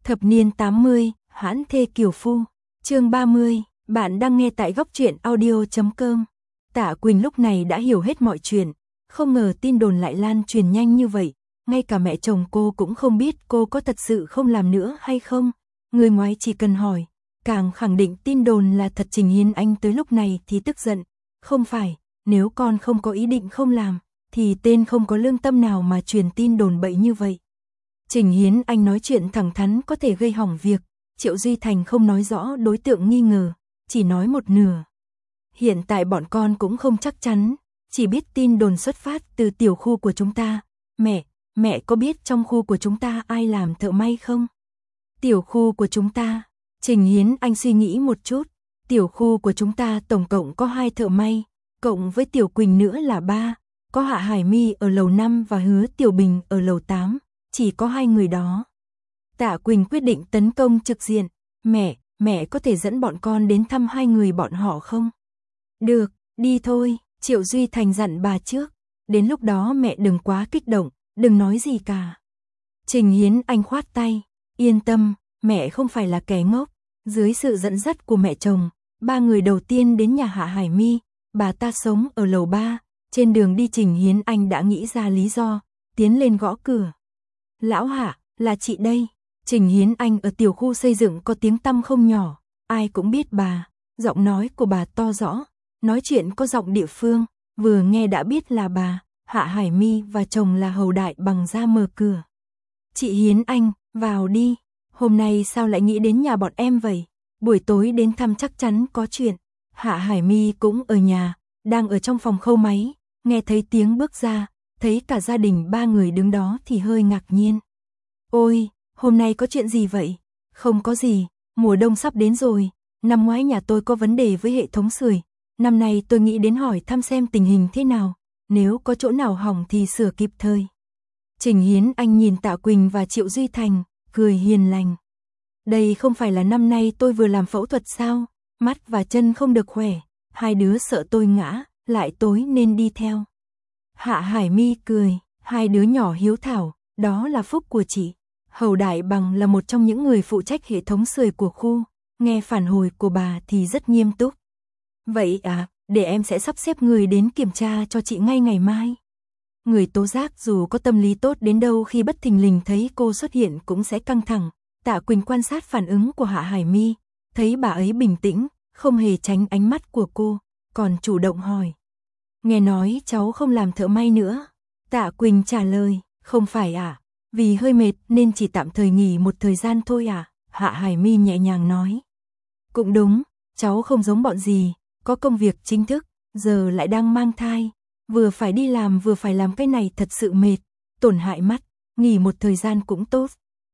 Thập niên 80, hãn thê kiều phu. Chương 30, bạn đang nghe tại góc truyện audio.com. Tạ Quỳnh lúc này đã hiểu hết mọi chuyện, không ngờ tin đồn lại lan truyền nhanh như vậy, ngay cả mẹ chồng cô cũng không biết cô có thật sự không làm nữa hay không. Người ngoài chỉ cần hỏi, càng khẳng định tin đồn là thật. Trình Hiến Anh tới lúc này thì tức giận, không phải, nếu con không có ý định không làm, thì tên không có lương tâm nào mà truyền tin đồn bậy như vậy. Trình Hiến Anh nói chuyện thẳng thắn có thể gây hỏng việc, Triệu Duy Thành không nói rõ đối tượng nghi ngờ, chỉ nói một nửa. Hiện tại bọn con cũng không chắc chắn, chỉ biết tin đồn xuất phát từ tiểu khu của chúng ta. Mẹ có biết trong khu của chúng ta ai làm thợ may không? Tiểu khu của chúng ta, Trình Hiến Anh suy nghĩ một chút, tiểu khu của chúng ta tổng cộng có 2 thợ may, cộng với Tiểu Quỳnh nữa là 3, có Hạ Hải My ở lầu 5 và Hứa Tiểu Bình ở lầu 8, chỉ có 2 người đó. Tạ Quỳnh quyết định tấn công trực diện, mẹ có thể dẫn bọn con đến thăm 2 người bọn họ không? Được, đi thôi, Triệu Duy Thành dặn bà trước, đến lúc đó mẹ đừng quá kích động, đừng nói gì cả. Trình Hiến Anh khoát tay, yên tâm, mẹ không phải là kẻ ngốc. Dưới sự dẫn dắt của mẹ chồng, 3 người đầu tiên đến nhà Hạ Hải My, bà ta sống ở lầu 3, trên đường đi Trình Hiến Anh đã nghĩ ra lý do, tiến lên gõ cửa. Lão Hạ, là chị đây. Trình Hiến Anh ở tiểu khu xây dựng có tiếng tăm không nhỏ, ai cũng biết bà, giọng nói của bà to rõ, nói chuyện có giọng địa phương, vừa nghe đã biết là bà. Hạ Hải My và chồng là Hầu Đại Bằng ra mở cửa. Chị Hiến Anh, vào đi, hôm nay sao lại nghĩ đến nhà bọn em vậy? Buổi tối đến thăm chắc chắn có chuyện. Hạ Hải My cũng ở nhà, đang ở trong phòng khâu máy, nghe thấy tiếng bước ra, thấy cả gia đình 3 người đứng đó thì hơi ngạc nhiên. Ôi, hôm nay có chuyện gì vậy? Không có gì, mùa đông sắp đến rồi, năm ngoái nhà tôi có vấn đề với hệ thống sưởi, năm nay tôi nghĩ đến hỏi thăm xem tình hình thế nào, nếu có chỗ nào hỏng thì sửa kịp thời. Trình Hiến Anh nhìn Tạ Quỳnh và Triệu Duy Thành, cười hiền lành. Đây không phải là năm nay tôi vừa làm phẫu thuật sao, mắt và chân không được khỏe, 2 đứa sợ tôi ngã, lại tối nên đi theo. Hạ Hải My cười, 2 đứa nhỏ hiếu thảo, đó là phúc của chị. Hầu Đại Bằng là một trong những người phụ trách hệ thống sưởi của khu, nghe phản hồi của bà thì rất nghiêm túc. Vậy à, để em sẽ sắp xếp người đến kiểm tra cho chị ngay ngày mai. Người tố giác dù có tâm lý tốt đến đâu khi bất thình lình thấy cô xuất hiện cũng sẽ căng thẳng. Tạ Quỳnh quan sát phản ứng của Hạ Hải My, thấy bà ấy bình tĩnh, không hề tránh ánh mắt của cô, còn chủ động hỏi. Nghe nói cháu không làm thợ may nữa. Tạ Quỳnh trả lời, không phải ạ, vì hơi mệt nên chỉ tạm thời nghỉ một thời gian thôi ạ. Hạ Hải My nhẹ nhàng nói. Cũng đúng, cháu không giống bọn gì, có công việc chính thức, giờ lại đang mang thai, vừa phải đi làm vừa phải làm cái này thật sự mệt, tổn hại mắt, nghỉ một thời gian cũng tốt.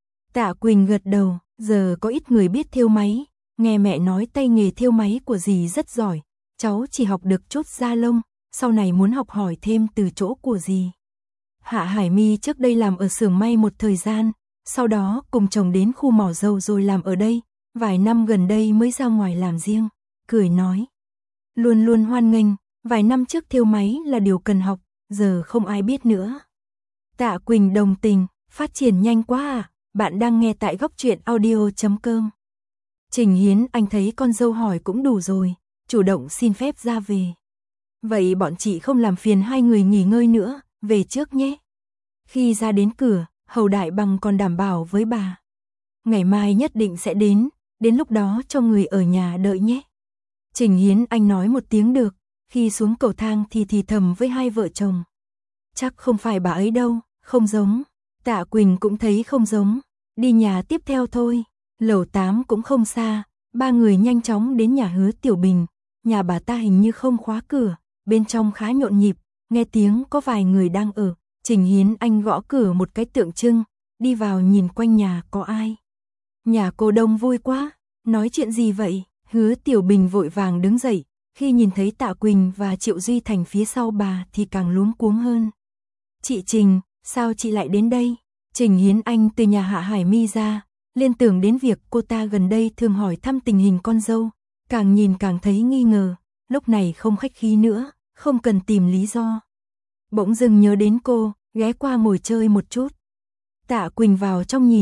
Tạ Quỳnh gật đầu, giờ có ít người biết thêu máy, nghe mẹ nói tay nghề thêu máy của dì rất giỏi, cháu chỉ học được chút da lông, sau này muốn học hỏi thêm từ chỗ của dì. Hạ Hải My trước đây làm ở xưởng may một thời gian, sau đó cùng chồng đến khu mỏ dầu rồi làm ở đây, vài năm gần đây mới ra ngoài làm riêng, cười nói. Luôn luôn hoan nghênh, vài năm trước thêu máy là điều cần học, giờ không ai biết nữa. Tạ Quỳnh đồng tình, phát triển nhanh quá à, bạn đang nghe tại góc truyện audio.com. Trình Hiến Anh thấy con dâu hỏi cũng đủ rồi, chủ động xin phép ra về. Vậy bọn chị không làm phiền 2 người nghỉ ngơi nữa, về trước nhé. Khi ra đến cửa, Hầu Đại Bằng còn đảm bảo với bà. Ngày mai nhất định sẽ đến lúc đó cho người ở nhà đợi nhé. Trình Hiến Anh nói một tiếng được, khi xuống cầu thang thì thầm với 2 vợ chồng. Chắc không phải bà ấy đâu, không giống. Tạ Quỳnh cũng thấy không giống, đi nhà tiếp theo thôi. Lầu 8 cũng không xa, 3 người nhanh chóng đến nhà Hứa Tiểu Bình. Nhà bà ta hình như không khóa cửa, bên trong khá nhộn nhịp, nghe tiếng có vài người đang ở. Trình Hiến Anh gõ cửa một cái tượng trưng, đi vào nhìn quanh nhà có ai. Nhà cô đông vui quá, nói chuyện gì vậy? Hứa Tiểu Bình vội vàng đứng dậy, khi nhìn thấy Tạ Quỳnh và Triệu Duy Thành phía sau bà thì càng luống cuống hơn. Chị Trình, sao chị lại đến đây? Trình Hiến Anh từ nhà Hạ Hải My ra, liên tưởng đến việc cô ta gần đây thường hỏi thăm tình hình con dâu, càng nhìn càng thấy nghi ngờ, lúc này không khách khí nữa, không cần tìm lý do. Bỗng dưng nhớ đến cô, ghé qua ngồi chơi một chút. Tạ Quỳnh vào trong nhìn,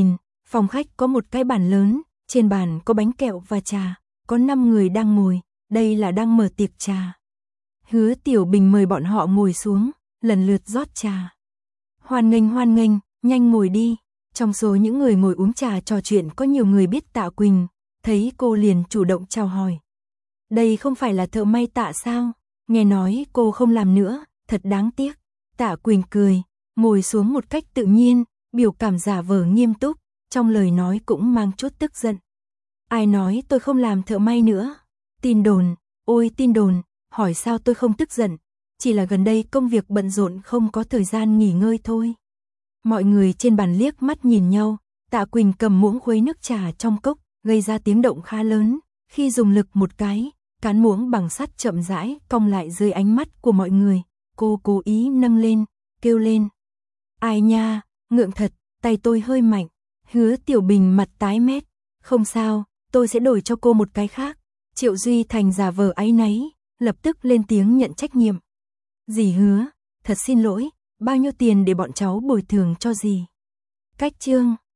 Phòng khách có một cái bàn lớn, trên bàn có bánh kẹo và trà, có 5 người đang ngồi, đây là đang mở tiệc trà. Hứa Tiểu Bình mời bọn họ ngồi xuống, lần lượt rót trà. Hoan nghênh, nhanh ngồi đi. Trong số những người ngồi uống trà trò chuyện có nhiều người biết Tạ Quỳnh, thấy cô liền chủ động chào hỏi. Đây không phải là thợ may Tạ sao? Nghe nói cô không làm nữa, thật đáng tiếc. Tạ Quỳnh cười, ngồi xuống một cách tự nhiên, biểu cảm giả vờ nghiêm túc, trong lời nói cũng mang chút tức giận. Ai nói tôi không làm thợ may nữa? Tin đồn, ôi tin đồn, hỏi sao tôi không tức giận, chỉ là gần đây công việc bận rộn không có thời gian nghỉ ngơi thôi. Mọi người trên bàn liếc mắt nhìn nhau, Tạ Quỳnh cầm muỗng khuấy nước trà trong cốc, gây ra tiếng động khá lớn, khi dùng lực một cái, cán muỗng bằng sắt chậm rãi cong lại dưới ánh mắt của mọi người, cô cố ý nâng lên, kêu lên. Ai nha, ngượng thật, tay tôi hơi mạnh. Hứa Tiểu Bình mặt tái mét, không sao, tôi sẽ đổi cho cô một cái khác. Triệu Duy Thành giả vờ áy náy, lập tức lên tiếng nhận trách nhiệm. Dì Hứa, thật xin lỗi, bao nhiêu tiền để bọn cháu bồi thường cho dì? Cách chương